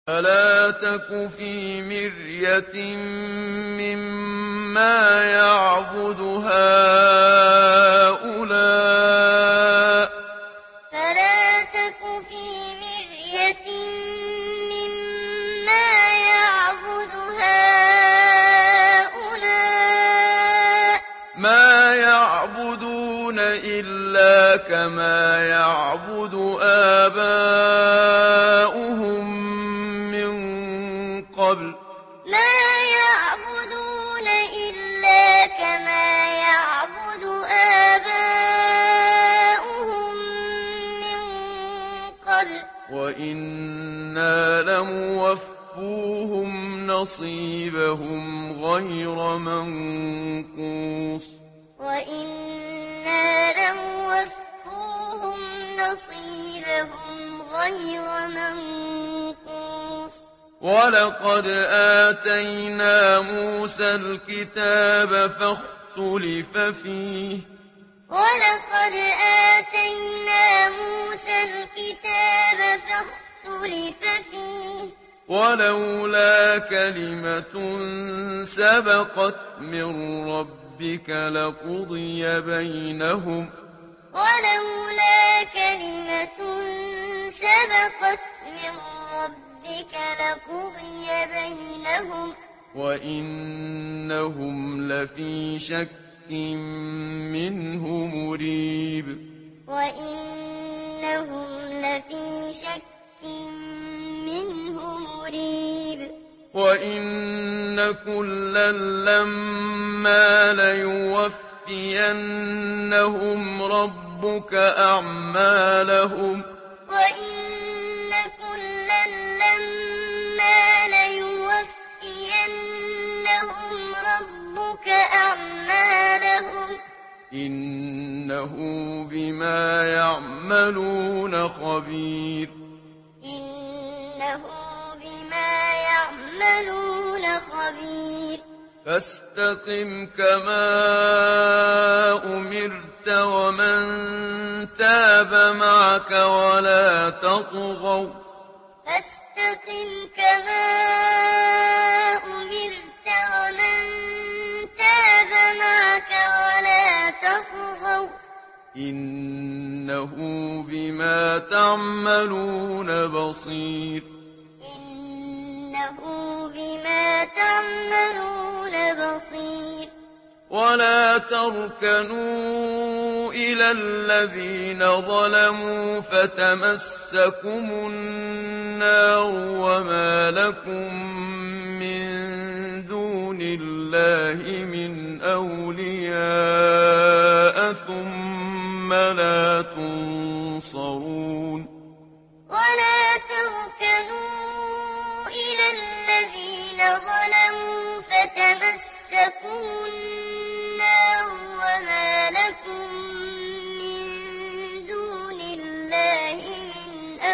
فلا تك في مرية مما يعبد هؤلاء فلا تك في مرية مما يعبد هؤلاء ما يعبدون إلا كما يعبد آباؤهم من قبل ما يعبدون إلا كما يعبد آباؤهم من قبل وإنا لموفوهم نصيبهم غير منقوص وإنا لموفوهم نصيبهم غير منقوص ولقد آتينا موسى الكتاب فاختلف فيه ولقد آتينا موسى الكتاب فاختلف فيه ولولا كلمة سبقت من ربك لقضي بينهم ولولا كلمة سبقت من ربك لقضي بينهم وإنهم لفي شك منه مريب وإنهم لفي شك منه مريب وإن كلا لما ليوفينهم ربك أعمالهم وإن كلا لما ليوفينهم ربك أعمالهم إنه بما يعملون خبير إنه بما يعملون خبير فاستقم كما أمرت ومن تاب معك ولا تطغوا فاستقم كما أمرت ومن تاب معك ولا تطغوا إنه بما تعملون بصير إنه بما تعملون بصير ولا تركنوا إلى الذين ظلموا فتمسكم النار وما لكم من دون الله من أولياء ثم لا تنصرون ولا تركنوا إلى الذين ظلموا فتمسكوا النار وما لكم من دون الله من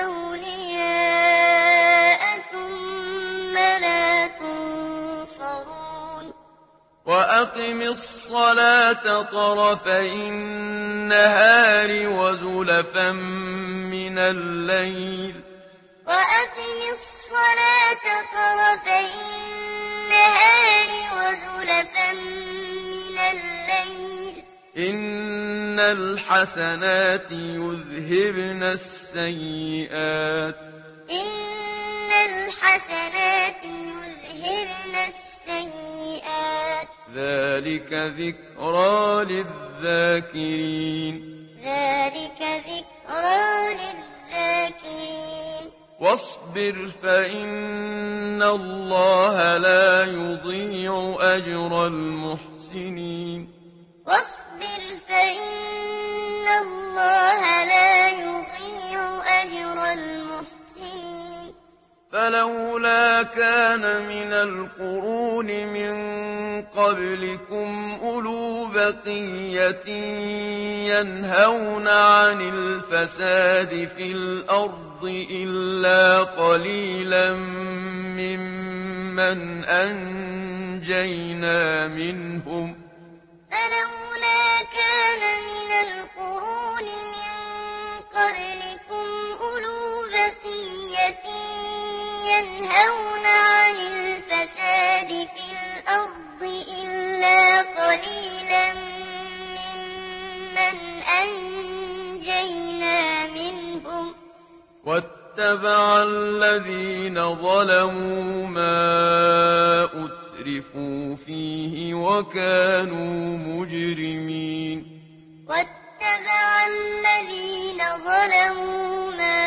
أولياء ثم لا تنصرون وأقم الصلاة طرفي النهار وزلفا من الليل وأقم الصلاة طرفي النهار وزلفا من الليل إن الحسنات يذهبن السيئات إن الحسنات يذهبن السيئات ذلك ذكرى للذاكرين ذلك ذكرى للذاكرين واصبر فإن الله لا يضيع أجر المحسنين واصبر فإن الله لا يضيع أجر المحسنين فلولا كان من القرون من قبلكم أولو بقية ينهون عن الفساد في الأرض إلا قليلا ممن أنجينا منهم فلولا كان من القرون من قبلكم أولو بقية ينهون ينهون عن الفساد في الأرض إلا قليلا ممن أنجينا منهم واتبع الذين ظلموا ما أترفوا فيه وكانوا مجرمين واتبع الذين ظلموا ما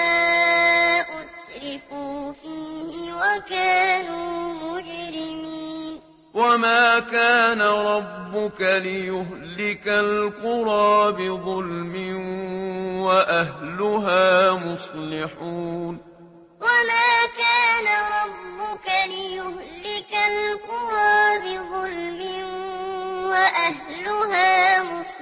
أترفوا فيه وكانوا مجرمين وما كان ربك ليهلك القرى بظلم وأهلها مصلحون وما كان ربك ليهلك القرى بظلم وأهلها مصلحون